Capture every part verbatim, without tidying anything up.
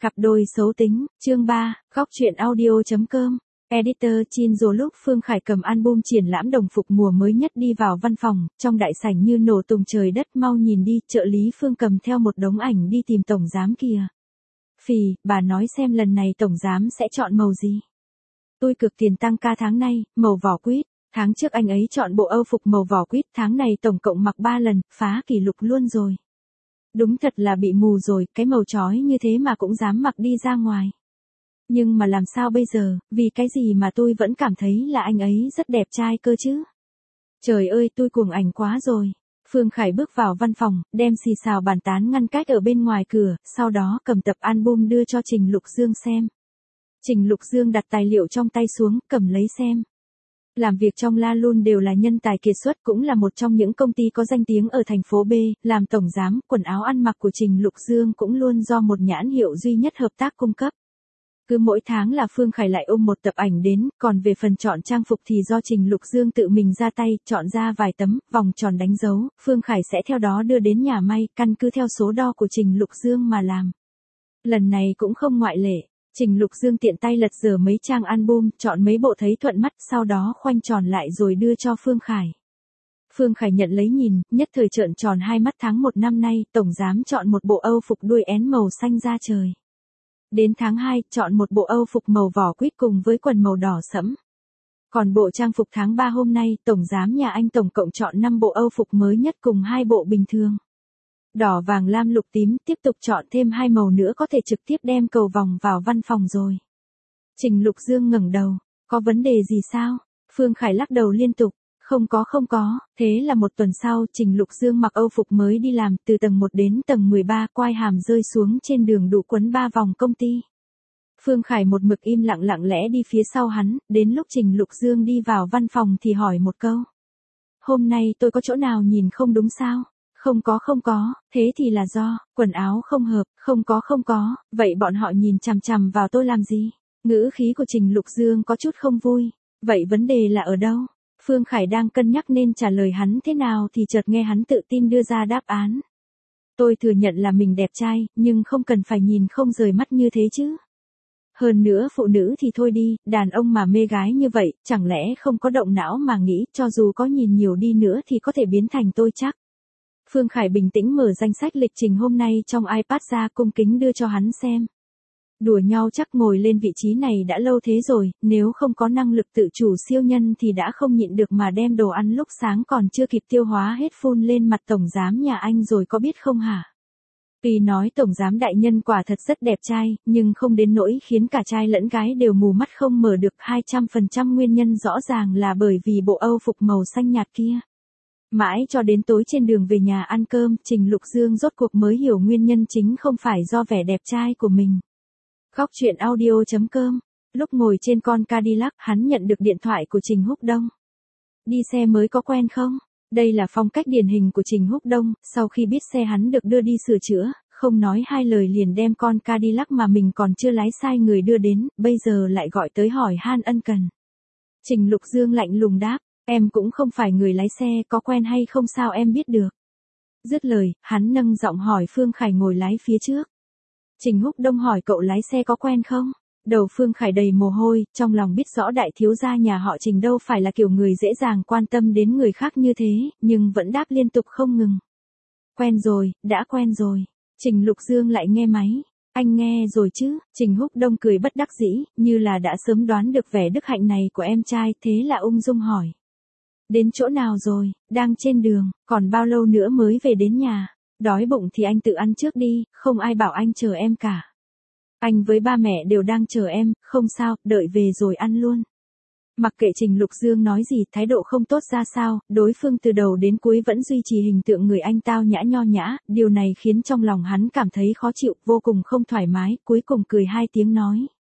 Cặp đôi xấu tính, chương ba, góc truyện audio.com. Editor Chin rồi lúc Phương Khải cầm album triển lãm đồng phục mùa mới nhất đi vào văn phòng, trong đại sảnh như nổ tung trời đất, mau nhìn đi, trợ lý Phương cầm theo một đống ảnh đi tìm tổng giám kìa. Phì, bà nói xem lần này tổng giám sẽ chọn màu gì. Tôi cực tiền tăng ca tháng nay, màu vỏ quýt. Tháng trước anh ấy chọn bộ âu phục màu vỏ quýt, tháng này tổng cộng mặc ba lần, phá kỷ lục luôn rồi. Đúng thật là bị mù rồi, cái màu chói như thế mà cũng dám mặc đi ra ngoài. Nhưng mà làm sao bây giờ, vì cái gì mà tôi vẫn cảm thấy là anh ấy rất đẹp trai cơ chứ. Trời ơi, tôi cuồng ảnh quá rồi. Phương Khải bước vào văn phòng, đem xì xào bàn tán ngăn cách ở bên ngoài cửa, sau đó cầm tập album đưa cho Trình Lục Dương xem. Trình Lục Dương đặt tài liệu trong tay xuống, cầm lấy xem. Làm việc trong La Lun đều là nhân tài kiệt xuất, cũng là một trong những công ty có danh tiếng ở thành phố B, làm tổng giám, quần áo ăn mặc của Trình Lục Dương cũng luôn do một nhãn hiệu duy nhất hợp tác cung cấp. Cứ mỗi tháng là Phương Khải lại ôm một tập ảnh đến, còn về phần chọn trang phục thì do Trình Lục Dương tự mình ra tay, chọn ra vài tấm, vòng tròn đánh dấu, Phương Khải sẽ theo đó đưa đến nhà may, căn cứ theo số đo của Trình Lục Dương mà làm. Lần này cũng không ngoại lệ. Trình Lục Dương tiện tay lật dở mấy trang album, chọn mấy bộ thấy thuận mắt, sau đó khoanh tròn lại rồi đưa cho Phương Khải. Phương Khải nhận lấy nhìn, nhất thời trợn tròn hai mắt. Tháng một năm nay, tổng giám chọn một bộ âu phục đuôi én màu xanh da trời. Đến tháng hai, chọn một bộ âu phục màu vỏ quýt cùng với quần màu đỏ sẫm. Còn bộ trang phục tháng ba hôm nay, tổng giám nhà anh tổng cộng chọn năm bộ âu phục mới nhất cùng hai bộ bình thường. Đỏ vàng lam lục tím, tiếp tục chọn thêm hai màu nữa có thể trực tiếp đem cầu vòng vào văn phòng rồi. Trình Lục Dương ngẩng đầu, có vấn đề gì sao? Phương Khải lắc đầu liên tục, không có không có, thế là một tuần sau, Trình Lục Dương mặc âu phục mới đi làm, từ tầng một đến tầng mười ba, quai hàm rơi xuống trên đường đủ quấn ba vòng công ty. Phương Khải một mực im lặng lặng lẽ đi phía sau hắn, đến lúc Trình Lục Dương đi vào văn phòng thì hỏi một câu. Hôm nay tôi có chỗ nào nhìn không đúng sao? Không có không có, thế thì là do, quần áo không hợp, không có không có, vậy bọn họ nhìn chằm chằm vào tôi làm gì? Ngữ khí của Trình Lục Dương có chút không vui, vậy vấn đề là ở đâu? Phương Khải đang cân nhắc nên trả lời hắn thế nào thì chợt nghe hắn tự tin đưa ra đáp án. Tôi thừa nhận là mình đẹp trai, nhưng không cần phải nhìn không rời mắt như thế chứ. Hơn nữa phụ nữ thì thôi đi, đàn ông mà mê gái như vậy, chẳng lẽ không có động não mà nghĩ cho dù có nhìn nhiều đi nữa thì có thể biến thành tôi chắc. Phương Khải bình tĩnh mở danh sách lịch trình hôm nay trong iPad ra, cung kính đưa cho hắn xem. Đùa nhau chắc ngồi lên vị trí này đã lâu thế rồi, nếu không có năng lực tự chủ siêu nhân thì đã không nhịn được mà đem đồ ăn lúc sáng còn chưa kịp tiêu hóa hết phun lên mặt tổng giám nhà anh rồi có biết không hả? Vì nói tổng giám đại nhân quả thật rất đẹp trai, nhưng không đến nỗi khiến cả trai lẫn gái đều mù mắt không mở được. Hai trăm phần trăm nguyên nhân rõ ràng là bởi vì bộ âu phục màu xanh nhạt kia. Mãi cho đến tối trên đường về nhà ăn cơm, Trình Lục Dương rốt cuộc mới hiểu nguyên nhân chính không phải do vẻ đẹp trai của mình. Góc truyện audio.com. Lúc ngồi trên con Cadillac, hắn nhận được điện thoại của Trình Húc Đông. Đi xe mới có quen không? Đây là phong cách điển hình của Trình Húc Đông, sau khi biết xe hắn được đưa đi sửa chữa, không nói hai lời liền đem con Cadillac mà mình còn chưa lái sai người đưa đến, bây giờ lại gọi tới hỏi han ân cần. Trình Lục Dương lạnh lùng đáp. Em cũng không phải người lái xe, có quen hay không sao em biết được. Dứt lời, hắn nâng giọng hỏi Phương Khải ngồi lái phía trước. Trình Húc Đông hỏi cậu lái xe có quen không? Đầu Phương Khải đầy mồ hôi, trong lòng biết rõ đại thiếu gia nhà họ Trình đâu phải là kiểu người dễ dàng quan tâm đến người khác như thế, nhưng vẫn đáp liên tục không ngừng. Quen rồi, đã quen rồi. Trình Lục Dương lại nghe máy. Anh nghe rồi chứ? Trình Húc Đông cười bất đắc dĩ, như là đã sớm đoán được vẻ đức hạnh này của em trai, thế là ung dung hỏi. Đến chỗ nào rồi? Đang trên đường, còn bao lâu nữa mới về đến nhà? Đói bụng thì anh tự ăn trước đi, không ai bảo anh chờ em cả. Anh với ba mẹ đều đang chờ em, không sao, đợi về rồi ăn luôn. Mặc kệ Trình Lục Dương nói gì, thái độ không tốt ra sao, đối phương từ đầu đến cuối vẫn duy trì hình tượng người anh tao nhã nho nhã, điều này khiến trong lòng hắn cảm thấy khó chịu, vô cùng không thoải mái, cuối cùng cười hai tiếng nói.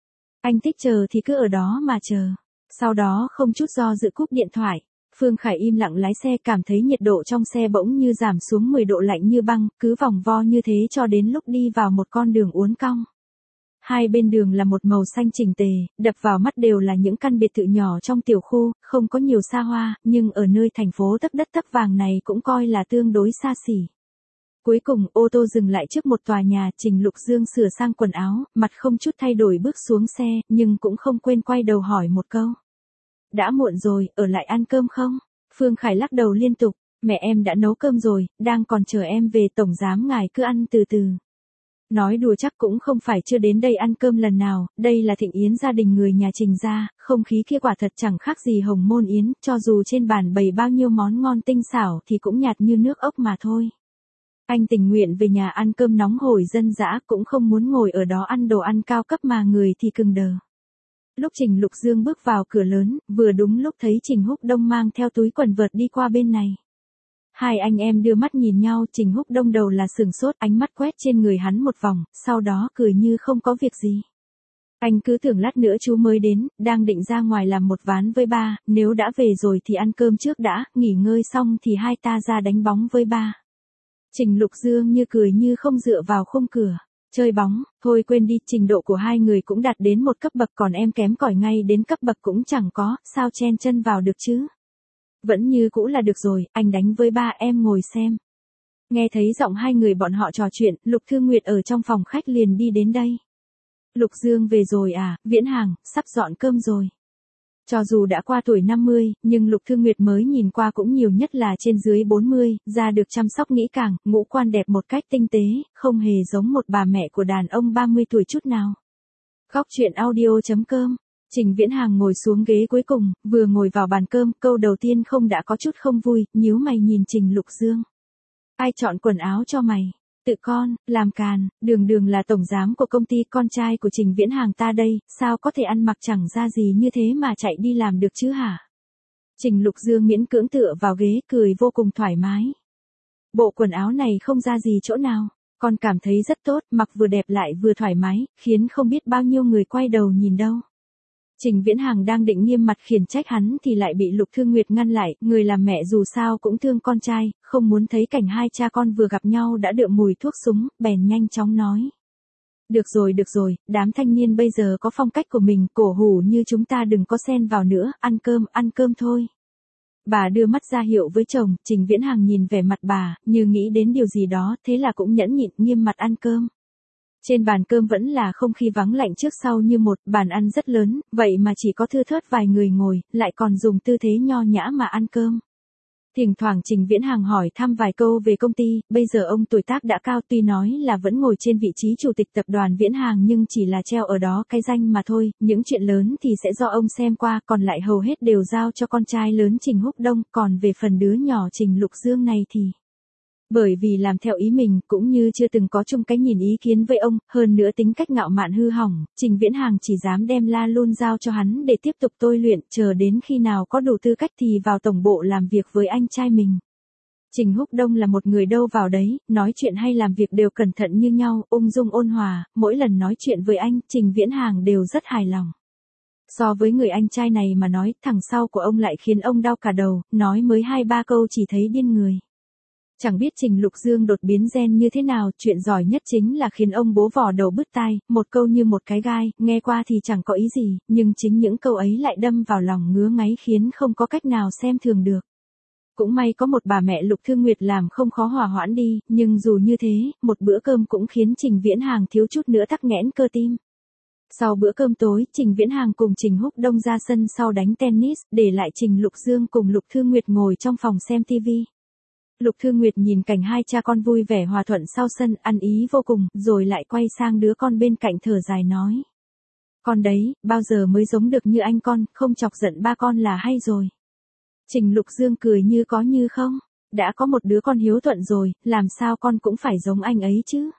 Anh thích chờ thì cứ ở đó mà chờ. Sau đó không chút do dự cúp điện thoại. Phương Khải im lặng lái xe, cảm thấy nhiệt độ trong xe bỗng như giảm xuống mười độ, lạnh như băng, cứ vòng vo như thế cho đến lúc đi vào một con đường uốn cong. Hai bên đường là một màu xanh chỉnh tề, đập vào mắt đều là những căn biệt thự nhỏ trong tiểu khu, không có nhiều xa hoa, nhưng ở nơi thành phố tấp đất tấp vàng này cũng coi là tương đối xa xỉ. Cuối cùng, ô tô dừng lại trước một tòa nhà, Trình Lục Dương sửa sang quần áo, mặt không chút thay đổi bước xuống xe, nhưng cũng không quên quay đầu hỏi một câu. Đã muộn rồi, ở lại ăn cơm không? Phương Khải lắc đầu liên tục, mẹ em đã nấu cơm rồi, đang còn chờ em về, tổng giám ngài cứ ăn từ từ. Nói đùa chắc cũng không phải chưa đến đây ăn cơm lần nào, đây là thịnh yến gia đình người nhà Trình gia, không khí kia quả thật chẳng khác gì hồng môn yến, cho dù trên bàn bày bao nhiêu món ngon tinh xảo thì cũng nhạt như nước ốc mà thôi. Anh tình nguyện về nhà ăn cơm nóng hổi dân dã, cũng không muốn ngồi ở đó ăn đồ ăn cao cấp mà người thì cứng đờ. Lúc Trình Lục Dương bước vào cửa lớn, vừa đúng lúc thấy Trình Húc Đông mang theo túi quần vợt đi qua bên này. Hai anh em đưa mắt nhìn nhau, Trình Húc Đông đầu là sừng sốt, ánh mắt quét trên người hắn một vòng, sau đó cười như không có việc gì. Anh cứ tưởng lát nữa chú mới đến, đang định ra ngoài làm một ván với ba, nếu đã về rồi thì ăn cơm trước đã, nghỉ ngơi xong thì hai ta ra đánh bóng với ba. Trình Lục Dương như cười như không dựa vào khung cửa. Chơi bóng, thôi quên đi, trình độ của hai người cũng đạt đến một cấp bậc, còn em kém cỏi ngay đến cấp bậc cũng chẳng có, sao chen chân vào được chứ? Vẫn như cũ là được rồi, anh đánh với ba, em ngồi xem. Nghe thấy giọng hai người bọn họ trò chuyện, Lục Thư Nguyệt ở trong phòng khách liền đi đến đây. Lục Dương về rồi à, Viễn Hàng, sắp dọn cơm rồi. Cho dù đã qua tuổi năm mươi, nhưng Lục Thư Nguyệt mới nhìn qua cũng nhiều nhất là trên dưới bốn mươi, da được chăm sóc kỹ càng, ngũ quan đẹp một cách tinh tế, không hề giống một bà mẹ của đàn ông ba mươi tuổi chút nào. Góc chuyện audio chấm com. Trình Viễn Hàng ngồi xuống ghế cuối cùng, vừa ngồi vào bàn cơm, câu đầu tiên không đã có chút không vui, nhíu mày nhìn Trình Lục Dương. Ai chọn quần áo cho mày? Tự con, làm càn, Đường Đường là tổng giám của công ty, con trai của Trình Viễn Hàng ta đây, sao có thể ăn mặc chẳng ra gì như thế mà chạy đi làm được chứ hả? Trình Lục Dương miễn cưỡng tựa vào ghế, cười vô cùng thoải mái. Bộ quần áo này không ra gì chỗ nào, con cảm thấy rất tốt, mặc vừa đẹp lại vừa thoải mái, khiến không biết bao nhiêu người quay đầu nhìn đâu. Trình Viễn Hàng đang định nghiêm mặt khiển trách hắn thì lại bị Lục Thương Nguyệt ngăn lại, người làm mẹ dù sao cũng thương con trai, không muốn thấy cảnh hai cha con vừa gặp nhau đã đượm mùi thuốc súng, bèn nhanh chóng nói. Được rồi được rồi, đám thanh niên bây giờ có phong cách của mình, cổ hủ như chúng ta đừng có xen vào nữa, ăn cơm, ăn cơm thôi. Bà đưa mắt ra hiệu với chồng, Trình Viễn Hàng nhìn vẻ mặt bà, như nghĩ đến điều gì đó, thế là cũng nhẫn nhịn nghiêm mặt ăn cơm. Trên bàn cơm vẫn là không khí vắng lạnh trước sau như một, bàn ăn rất lớn, vậy mà chỉ có thưa thớt vài người ngồi, lại còn dùng tư thế nho nhã mà ăn cơm. Thỉnh thoảng Trình Viễn Hàng hỏi thăm vài câu về công ty, bây giờ ông tuổi tác đã cao, tuy nói là vẫn ngồi trên vị trí chủ tịch tập đoàn Viễn Hàng nhưng chỉ là treo ở đó cái danh mà thôi, những chuyện lớn thì sẽ do ông xem qua, còn lại hầu hết đều giao cho con trai lớn Trình Húc Đông, còn về phần đứa nhỏ Trình Lục Dương này thì... Bởi vì làm theo ý mình, cũng như chưa từng có chung cái nhìn ý kiến với ông, hơn nữa tính cách ngạo mạn hư hỏng, Trình Viễn Hàng chỉ dám đem la luôn giao cho hắn để tiếp tục tôi luyện, chờ đến khi nào có đủ tư cách thì vào tổng bộ làm việc với anh trai mình. Trình Húc Đông là một người đâu vào đấy, nói chuyện hay làm việc đều cẩn thận như nhau, ung dung ôn hòa, mỗi lần nói chuyện với anh, Trình Viễn Hàng đều rất hài lòng. So với người anh trai này mà nói, thằng sau của ông lại khiến ông đau cả đầu, nói mới hai ba câu chỉ thấy điên người. Chẳng biết Trình Lục Dương đột biến gen như thế nào, chuyện giỏi nhất chính là khiến ông bố vò đầu bứt tai, một câu như một cái gai, nghe qua thì chẳng có ý gì, nhưng chính những câu ấy lại đâm vào lòng ngứa ngáy khiến không có cách nào xem thường được. Cũng may có một bà mẹ Lục Thương Nguyệt làm không khó hòa hoãn đi, nhưng dù như thế, một bữa cơm cũng khiến Trình Viễn Hàng thiếu chút nữa tắc nghẽn cơ tim. Sau bữa cơm tối, Trình Viễn Hàng cùng Trình Húc Đông ra sân sau đánh tennis, để lại Trình Lục Dương cùng Lục Thương Nguyệt ngồi trong phòng xem tivi. Lục Thương Nguyệt nhìn cảnh hai cha con vui vẻ hòa thuận sau sân, ăn ý vô cùng, rồi lại quay sang đứa con bên cạnh thở dài nói. Con đấy, bao giờ mới giống được như anh con, không chọc giận ba con là hay rồi. Trình Lục Dương cười như có như không, đã có một đứa con hiếu thuận rồi, làm sao con cũng phải giống anh ấy chứ.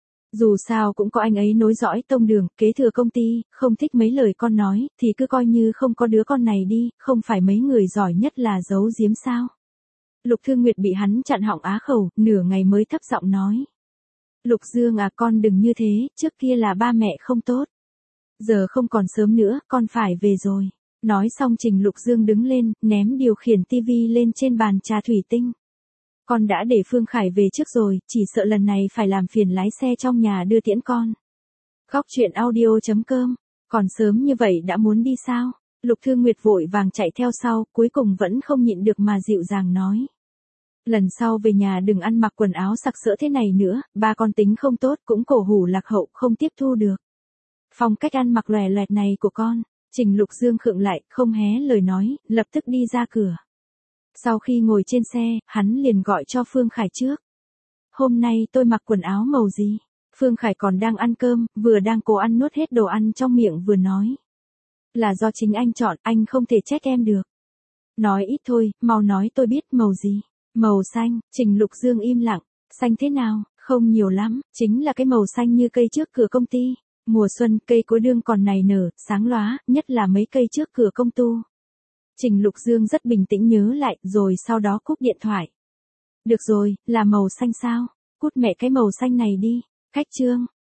Dù sao cũng có anh ấy nối dõi tông đường, kế thừa công ty, không thích mấy lời con nói, thì cứ coi như không có đứa con này đi, không phải mấy người giỏi nhất là giấu giếm sao. Lục Thương Nguyệt bị hắn chặn họng á khẩu, nửa ngày mới thấp giọng nói. Lục Dương à, con đừng như thế, trước kia là ba mẹ không tốt. Giờ không còn sớm nữa, con phải về rồi. Nói xong Trình Lục Dương đứng lên, ném điều khiển tivi lên trên bàn trà thủy tinh. Con đã để Phương Khải về trước rồi, chỉ sợ lần này phải làm phiền lái xe trong nhà đưa tiễn con. Góc chuyện audio chấm com. Còn sớm như vậy đã muốn đi sao? Lục Thương Nguyệt vội vàng chạy theo sau, cuối cùng vẫn không nhịn được mà dịu dàng nói. Lần sau về nhà đừng ăn mặc quần áo sặc sỡ thế này nữa, ba con tính không tốt cũng cổ hủ lạc hậu không tiếp thu được. Phong cách ăn mặc lòe loẹt này của con, Trình Lục Dương khựng lại, không hé lời nói, lập tức đi ra cửa. Sau khi ngồi trên xe, hắn liền gọi cho Phương Khải trước. Hôm nay tôi mặc quần áo màu gì? Phương Khải còn đang ăn cơm, vừa đang cố ăn nuốt hết đồ ăn trong miệng vừa nói. Là do chính anh chọn, anh không thể trách em được. Nói ít thôi, mau nói tôi biết màu gì. Màu xanh, Trình Lục Dương im lặng. Xanh thế nào? Không nhiều lắm, chính là cái màu xanh như cây trước cửa công ty. Mùa xuân, cây cối đương còn nảy nở, sáng lóa, nhất là mấy cây trước cửa công tu. Trình Lục Dương rất bình tĩnh nhớ lại, rồi sau đó cúp điện thoại. Được rồi, là màu xanh sao? Cút mẹ cái màu xanh này đi. Khách trương.